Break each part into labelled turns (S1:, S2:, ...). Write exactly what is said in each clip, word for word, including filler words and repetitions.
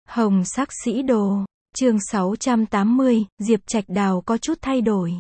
S1: Hồng sắc sĩ đồ, chương sáu trăm tám mươi, Diệp Trạch Đào có chút thay đổi.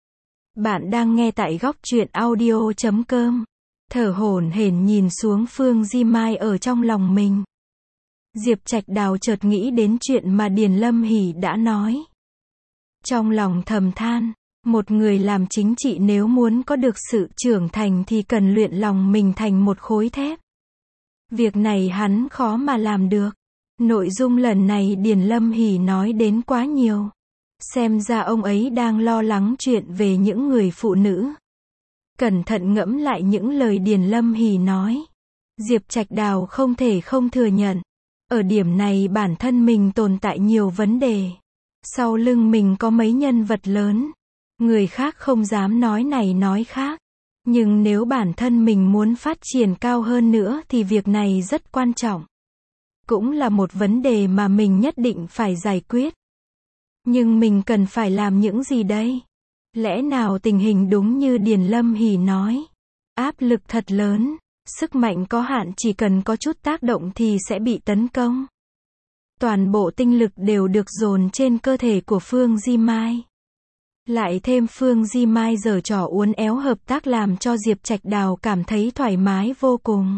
S1: Bạn đang nghe tại góc truyện audio chấm com. Thở hổn hển nhìn xuống Phương Di Mai ở trong lòng mình. Diệp Trạch Đào chợt nghĩ đến chuyện mà Điền Lâm Hỷ đã nói. Trong lòng thầm than, một người làm chính trị nếu muốn có được sự trưởng thành thì cần luyện lòng mình thành một khối thép. Việc này hắn khó mà làm được. Nội dung lần này Điền Lâm Hỷ nói đến quá nhiều. Xem ra ông ấy đang lo lắng chuyện về những người phụ nữ. Cẩn thận ngẫm lại những lời Điền Lâm Hỷ nói. Diệp Trạch Đào không thể không thừa nhận. Ở điểm này bản thân mình tồn tại nhiều vấn đề. Sau lưng mình có mấy nhân vật lớn. Người khác không dám nói này nói khác. Nhưng nếu bản thân mình muốn phát triển cao hơn nữa thì việc này rất quan trọng. Cũng là một vấn đề mà mình nhất định phải giải quyết. Nhưng mình cần phải làm những gì đây? Lẽ nào tình hình đúng như Điền Lâm Hỷ nói? Áp lực thật lớn, sức mạnh có hạn, chỉ cần có chút tác động thì sẽ bị tấn công. Toàn bộ tinh lực đều được dồn trên cơ thể của Phương Di Mai. Lại thêm Phương Di Mai giở trò uốn éo hợp tác làm cho Diệp Trạch Đào cảm thấy thoải mái vô cùng.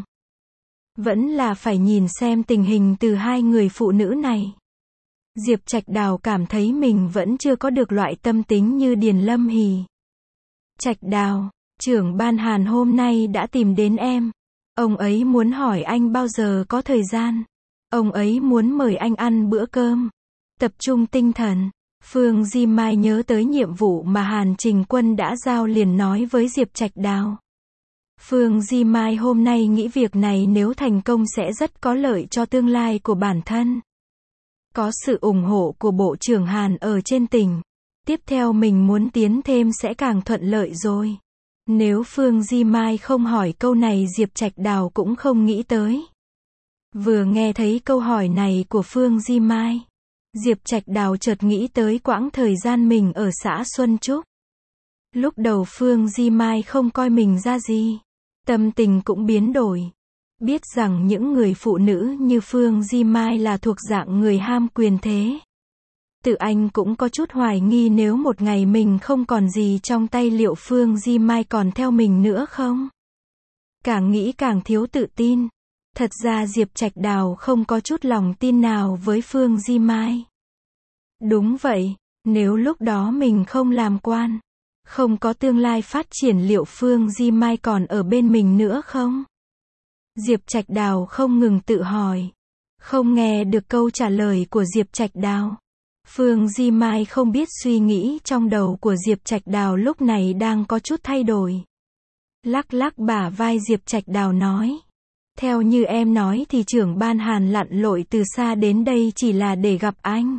S1: Vẫn là phải nhìn xem tình hình từ hai người phụ nữ này. Diệp Trạch Đào cảm thấy mình vẫn chưa có được loại tâm tính như Điền Lâm Hỷ. Trạch Đào, trưởng ban Hàn hôm nay đã tìm đến em. Ông ấy muốn hỏi anh bao giờ có thời gian. Ông ấy muốn mời anh ăn bữa cơm. Tập trung tinh thần. Phương Di Mai nhớ tới nhiệm vụ mà Hàn Trình Quân đã giao liền nói với Diệp Trạch Đào. Phương Di Mai hôm nay nghĩ việc này nếu thành công sẽ rất có lợi cho tương lai của bản thân. Có sự ủng hộ của Bộ trưởng Hàn ở trên tỉnh. Tiếp theo mình muốn tiến thêm sẽ càng thuận lợi rồi. Nếu Phương Di Mai không hỏi câu này Diệp Trạch Đào cũng không nghĩ tới. Vừa nghe thấy câu hỏi này của Phương Di Mai, Diệp Trạch Đào chợt nghĩ tới quãng thời gian mình ở xã Xuân Trúc. Lúc đầu Phương Di Mai không coi mình ra gì. Tâm tình cũng biến đổi. Biết rằng những người phụ nữ như Phương Di Mai là thuộc dạng người ham quyền thế. Tự anh cũng có chút hoài nghi nếu một ngày mình không còn gì trong tay liệu Phương Di Mai còn theo mình nữa không? Càng nghĩ càng thiếu tự tin. Thật ra Diệp Trạch Đào không có chút lòng tin nào với Phương Di Mai. Đúng vậy, nếu lúc đó mình không làm quan, không có tương lai phát triển liệu Phương Di Mai còn ở bên mình nữa không? Diệp Trạch Đào không ngừng tự hỏi. Không nghe được câu trả lời của Diệp Trạch Đào. Phương Di Mai không biết suy nghĩ trong đầu của Diệp Trạch Đào lúc này đang có chút thay đổi. Lắc lắc bả vai Diệp Trạch Đào nói. Theo như em nói thì trưởng ban Hàn lặn lội từ xa đến đây chỉ là để gặp anh.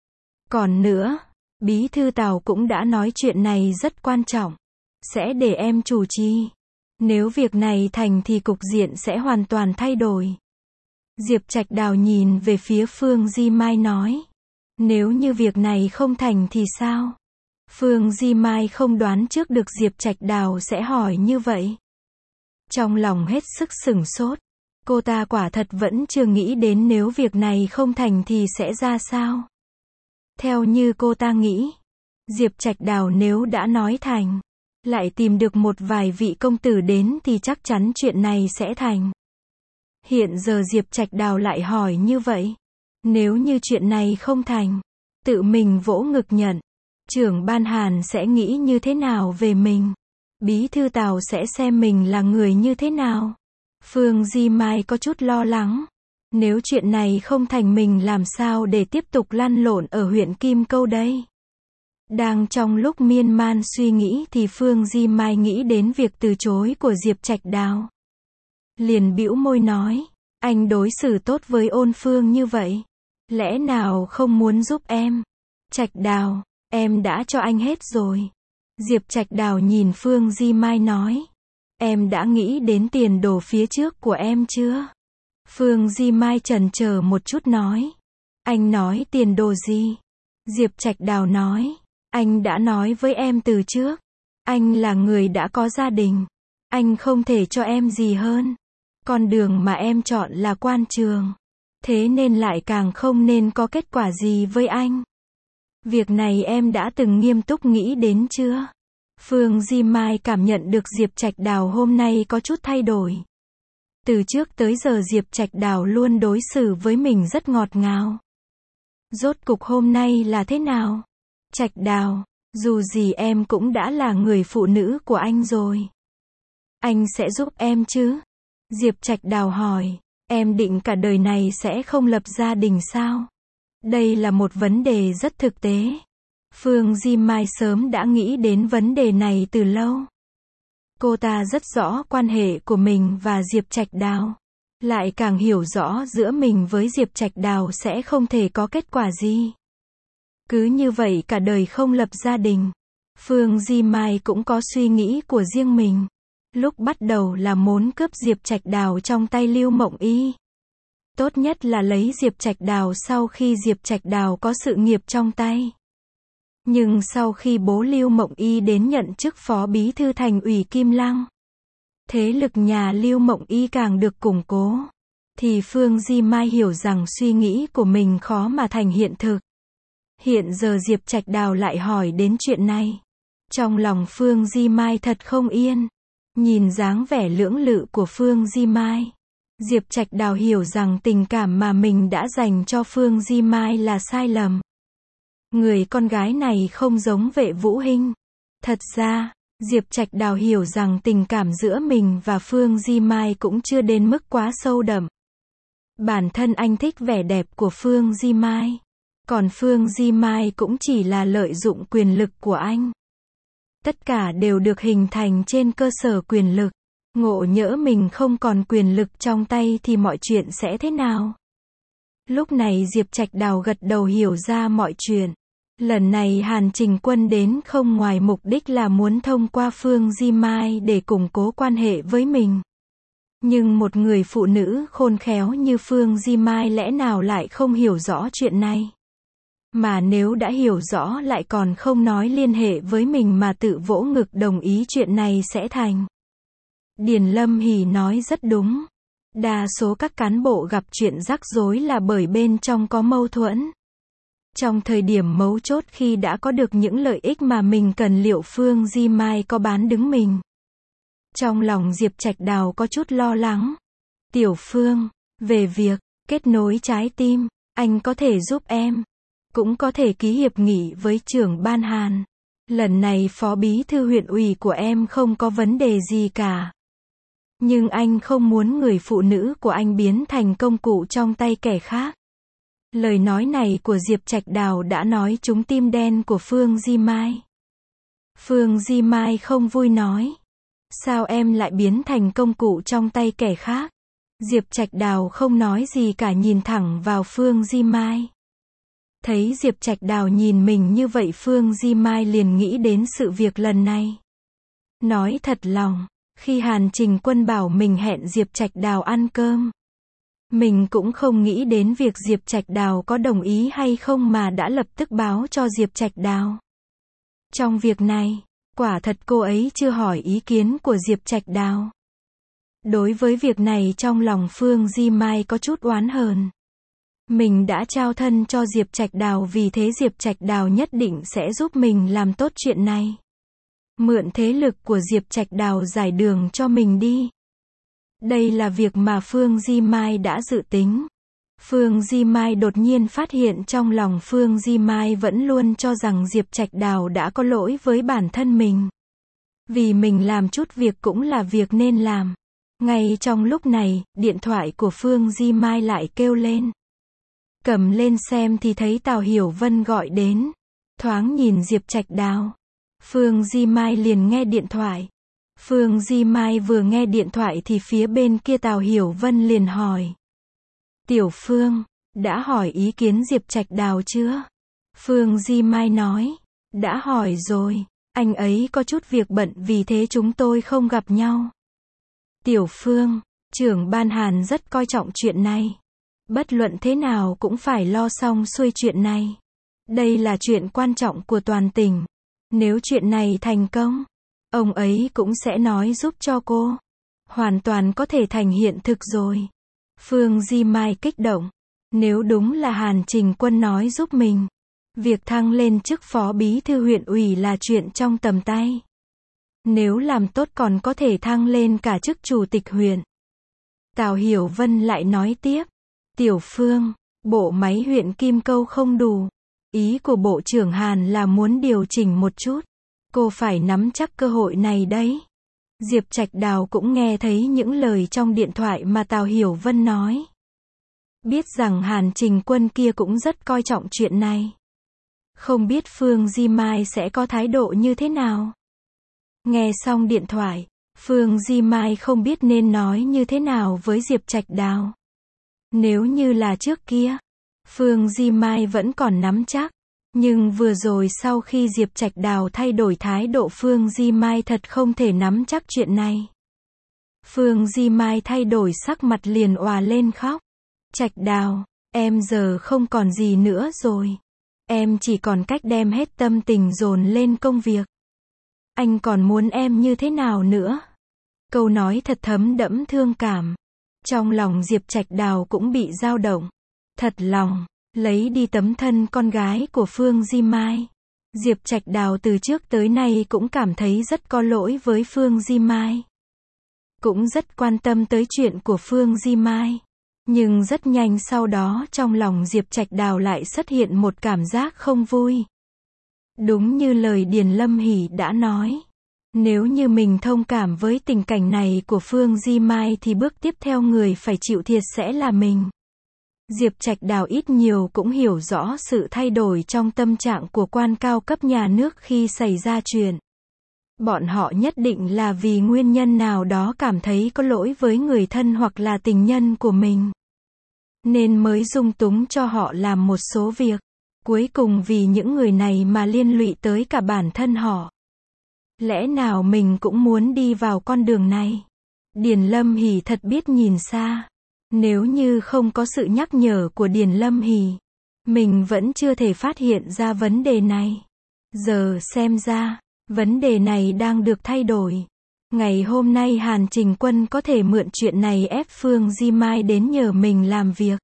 S1: Còn nữa, Bí thư Tào cũng đã nói chuyện này rất quan trọng. Sẽ để em chủ trì. Nếu việc này thành thì cục diện sẽ hoàn toàn thay đổi. Diệp Trạch Đào nhìn về phía Phương Di Mai nói. Nếu như việc này không thành thì sao? Phương Di Mai không đoán trước được Diệp Trạch Đào sẽ hỏi như vậy. Trong lòng hết sức sửng sốt. Cô ta quả thật vẫn chưa nghĩ đến nếu việc này không thành thì sẽ ra sao. Theo như cô ta nghĩ, Diệp Trạch Đào nếu đã nói thành, lại tìm được một vài vị công tử đến thì chắc chắn chuyện này sẽ thành. Hiện giờ Diệp Trạch Đào lại hỏi như vậy. Nếu như chuyện này không thành, tự mình vỗ ngực nhận, trưởng ban Hàn sẽ nghĩ như thế nào về mình? Bí thư Tào sẽ xem mình là người như thế nào? Phương Di Mai có chút lo lắng. Nếu chuyện này không thành mình làm sao để tiếp tục lăn lộn ở huyện Kim Câu đây? Đang trong lúc miên man suy nghĩ thì Phương Di Mai nghĩ đến việc từ chối của Diệp Trạch Đào. Liền bĩu môi nói, anh đối xử tốt với Ôn Phương như vậy. Lẽ nào không muốn giúp em? Trạch Đào, em đã cho anh hết rồi. Diệp Trạch Đào nhìn Phương Di Mai nói. Em đã nghĩ đến tiền đồ phía trước của em chưa? Phương Di Mai chần chờ một chút nói. Anh nói tiền đồ gì? Diệp Trạch Đào nói. Anh đã nói với em từ trước. Anh là người đã có gia đình. Anh không thể cho em gì hơn. Con đường mà em chọn là quan trường. Thế nên lại càng không nên có kết quả gì với anh. Việc này em đã từng nghiêm túc nghĩ đến chưa? Phương Di Mai cảm nhận được Diệp Trạch Đào hôm nay có chút thay đổi. Từ trước tới giờ Diệp Trạch Đào luôn đối xử với mình rất ngọt ngào. Rốt cục hôm nay là thế nào? Trạch Đào, dù gì em cũng đã là người phụ nữ của anh rồi. Anh sẽ giúp em chứ? Diệp Trạch Đào hỏi, em định cả đời này sẽ không lập gia đình sao? Đây là một vấn đề rất thực tế. Phương Di Mai sớm đã nghĩ đến vấn đề này từ lâu. Cô ta rất rõ quan hệ của mình và Diệp Trạch Đào. Lại càng hiểu rõ giữa mình với Diệp Trạch Đào sẽ không thể có kết quả gì. Cứ như vậy cả đời không lập gia đình. Phương Di Mai cũng có suy nghĩ của riêng mình. Lúc bắt đầu là muốn cướp Diệp Trạch Đào trong tay Lưu Mộng Y. Tốt nhất là lấy Diệp Trạch Đào sau khi Diệp Trạch Đào có sự nghiệp trong tay. Nhưng sau khi bố Lưu Mộng Y đến nhận chức phó bí thư thành ủy Kim Lăng, thế lực nhà Lưu Mộng Y càng được củng cố, thì Phương Di Mai hiểu rằng suy nghĩ của mình khó mà thành hiện thực. Hiện giờ Diệp Trạch Đào lại hỏi đến chuyện này. Trong lòng Phương Di Mai thật không yên. Nhìn dáng vẻ lưỡng lự của Phương Di Mai, Diệp Trạch Đào hiểu rằng tình cảm mà mình đã dành cho Phương Di Mai là sai lầm. Người con gái này không giống Vệ Vũ Hinh. Thật ra, Diệp Trạch Đào hiểu rằng tình cảm giữa mình và Phương Di Mai cũng chưa đến mức quá sâu đậm. Bản thân anh thích vẻ đẹp của Phương Di Mai. Còn Phương Di Mai cũng chỉ là lợi dụng quyền lực của anh. Tất cả đều được hình thành trên cơ sở quyền lực. Ngộ nhỡ mình không còn quyền lực trong tay thì mọi chuyện sẽ thế nào? Lúc này Diệp Trạch Đào gật đầu hiểu ra mọi chuyện. Lần này Hàn Trình Quân đến không ngoài mục đích là muốn thông qua Phương Di Mai để củng cố quan hệ với mình. Nhưng một người phụ nữ khôn khéo như Phương Di Mai lẽ nào lại không hiểu rõ chuyện này? Mà nếu đã hiểu rõ lại còn không nói liên hệ với mình mà tự vỗ ngực đồng ý chuyện này sẽ thành. Điền Lâm Hỷ nói rất đúng. Đa số các cán bộ gặp chuyện rắc rối là bởi bên trong có mâu thuẫn. Trong thời điểm mấu chốt khi đã có được những lợi ích mà mình cần liệu Phương Di Mai có bán đứng mình? Trong lòng Diệp Trạch Đào có chút lo lắng. Tiểu Phương, về việc kết nối trái tim, anh có thể giúp em. Cũng có thể ký hiệp nghị với trưởng ban Hàn. Lần này phó bí thư huyện ủy của em không có vấn đề gì cả. Nhưng anh không muốn người phụ nữ của anh biến thành công cụ trong tay kẻ khác. Lời nói này của Diệp Trạch Đào đã nói trúng tim đen của Phương Di Mai. Phương Di Mai không vui nói. Sao em lại biến thành công cụ trong tay kẻ khác? Diệp Trạch Đào không nói gì cả nhìn thẳng vào Phương Di Mai. Thấy Diệp Trạch Đào nhìn mình như vậy Phương Di Mai liền nghĩ đến sự việc lần này. Nói thật lòng, khi Hàn Trình Quân bảo mình hẹn Diệp Trạch Đào ăn cơm, mình cũng không nghĩ đến việc Diệp Trạch Đào có đồng ý hay không mà đã lập tức báo cho Diệp Trạch Đào. Trong việc này, quả thật cô ấy chưa hỏi ý kiến của Diệp Trạch Đào. Đối với việc này trong lòng Phương Di Mai có chút oán hờn. Mình đã trao thân cho Diệp Trạch Đào vì thế Diệp Trạch Đào nhất định sẽ giúp mình làm tốt chuyện này. Mượn thế lực của Diệp Trạch Đào giải đường cho mình đi. Đây là việc mà Phương Di Mai đã dự tính. Phương Di Mai đột nhiên phát hiện trong lòng Phương Di Mai vẫn luôn cho rằng Diệp Trạch Đào đã có lỗi với bản thân mình. Vì mình làm chút việc cũng là việc nên làm. Ngay trong lúc này, điện thoại của Phương Di Mai lại kêu lên. Cầm lên xem thì thấy Tào Hiểu Vân gọi đến. Thoáng nhìn Diệp Trạch Đào. Phương Di Mai liền nghe điện thoại. Phương Di Mai vừa nghe điện thoại thì phía bên kia Tào Hiểu Vân liền hỏi. Tiểu Phương, đã hỏi ý kiến Diệp Trạch Đào chưa? Phương Di Mai nói. Đã hỏi rồi, anh ấy có chút việc bận vì thế chúng tôi không gặp nhau. Tiểu Phương, trưởng ban Hàn rất coi trọng chuyện này. Bất luận thế nào cũng phải lo xong xuôi chuyện này. Đây là chuyện quan trọng của toàn tỉnh. Nếu chuyện này thành công, ông ấy cũng sẽ nói giúp cho cô. Hoàn toàn có thể thành hiện thực rồi. Phương Di Mai kích động. Nếu đúng là Hàn Trình Quân nói giúp mình, việc thăng lên chức phó bí thư huyện ủy là chuyện trong tầm tay. Nếu làm tốt còn có thể thăng lên cả chức chủ tịch huyện. Tào Hiểu Vân lại nói tiếp. Tiểu Phương, bộ máy huyện Kim Câu không đủ. Ý của Bộ trưởng Hàn là muốn điều chỉnh một chút. Cô phải nắm chắc cơ hội này đấy. Diệp Trạch Đào cũng nghe thấy những lời trong điện thoại mà Tào Hiểu Vân nói. Biết rằng Hàn Trình Quân kia cũng rất coi trọng chuyện này. Không biết Phương Di Mai sẽ có thái độ như thế nào. Nghe xong điện thoại, Phương Di Mai không biết nên nói như thế nào với Diệp Trạch Đào. Nếu như là trước kia, Phương Di Mai vẫn còn nắm chắc. Nhưng vừa rồi sau khi Diệp Trạch Đào thay đổi thái độ, Phương Di Mai thật không thể nắm chắc chuyện này. Phương Di Mai thay đổi sắc mặt liền òa lên khóc. Trạch Đào, em giờ không còn gì nữa rồi. Em chỉ còn cách đem hết tâm tình dồn lên công việc. Anh còn muốn em như thế nào nữa? Câu nói thật thấm đẫm thương cảm. Trong lòng Diệp Trạch Đào cũng bị dao động. Thật lòng, lấy đi tấm thân con gái của Phương Di Mai. Diệp Trạch Đào từ trước tới nay cũng cảm thấy rất có lỗi với Phương Di Mai. Cũng rất quan tâm tới chuyện của Phương Di Mai. Nhưng rất nhanh sau đó trong lòng Diệp Trạch Đào lại xuất hiện một cảm giác không vui. Đúng như lời Điền Lâm Hỷ đã nói. Nếu như mình thông cảm với tình cảnh này của Phương Di Mai thì bước tiếp theo người phải chịu thiệt sẽ là mình. Diệp Trạch Đào ít nhiều cũng hiểu rõ sự thay đổi trong tâm trạng của quan cao cấp nhà nước khi xảy ra chuyện. Bọn họ nhất định là vì nguyên nhân nào đó cảm thấy có lỗi với người thân hoặc là tình nhân của mình. Nên mới dung túng cho họ làm một số việc. Cuối cùng vì những người này mà liên lụy tới cả bản thân họ. Lẽ nào mình cũng muốn đi vào con đường này? Điền Lâm Hỷ thật biết nhìn xa. Nếu như không có sự nhắc nhở của Điền Lâm Hỷ, mình vẫn chưa thể phát hiện ra vấn đề này. Giờ xem ra, vấn đề này đang được thay đổi. Ngày hôm nay Hàn Trình Quân có thể mượn chuyện này ép Phương Di Mai đến nhờ mình làm việc.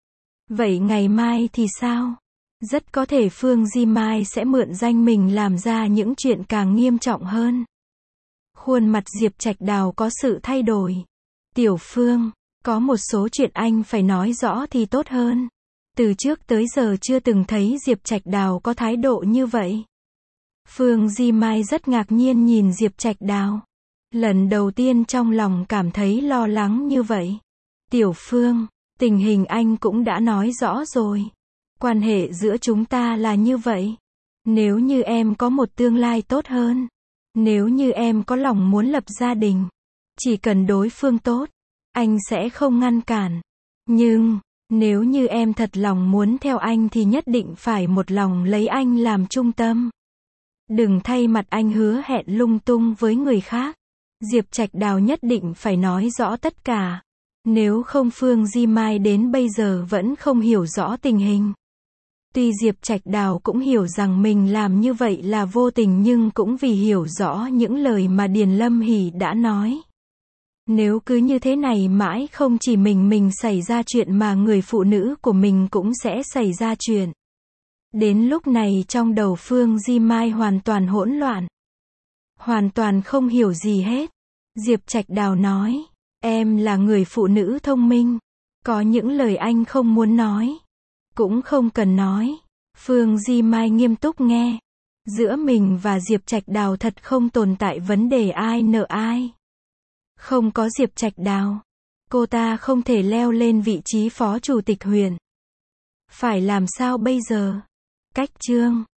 S1: Vậy ngày mai thì sao? Rất có thể Phương Di Mai sẽ mượn danh mình làm ra những chuyện càng nghiêm trọng hơn. Khuôn mặt Diệp Trạch Đào có sự thay đổi. Tiểu Phương, có một số chuyện anh phải nói rõ thì tốt hơn. Từ trước tới giờ chưa từng thấy Diệp Trạch Đào có thái độ như vậy. Phương Di Mai rất ngạc nhiên nhìn Diệp Trạch Đào. Lần đầu tiên trong lòng cảm thấy lo lắng như vậy. Tiểu Phương, tình hình anh cũng đã nói rõ rồi. Quan hệ giữa chúng ta là như vậy. Nếu như em có một tương lai tốt hơn, nếu như em có lòng muốn lập gia đình, chỉ cần đối phương tốt, anh sẽ không ngăn cản. Nhưng, nếu như em thật lòng muốn theo anh thì nhất định phải một lòng lấy anh làm trung tâm. Đừng thay mặt anh hứa hẹn lung tung với người khác. Diệp Trạch Đào nhất định phải nói rõ tất cả. Nếu không Phương Di Mai đến bây giờ vẫn không hiểu rõ tình hình. Tuy Diệp Trạch Đào cũng hiểu rằng mình làm như vậy là vô tình nhưng cũng vì hiểu rõ những lời mà Điền Lâm Hỷ đã nói. Nếu cứ như thế này mãi không chỉ mình mình xảy ra chuyện mà người phụ nữ của mình cũng sẽ xảy ra chuyện. Đến lúc này trong đầu Phương Di Mai hoàn toàn hỗn loạn. Hoàn toàn không hiểu gì hết. Diệp Trạch Đào nói, em là người phụ nữ thông minh. Có những lời anh không muốn nói. Cũng không cần nói. Phương Di Mai nghiêm túc nghe. Giữa mình và Diệp Trạch Đào thật không tồn tại vấn đề ai nợ ai. Không có Diệp Trạch Đào, cô ta không thể leo lên vị trí phó chủ tịch huyện. Phải làm sao bây giờ? Cách chương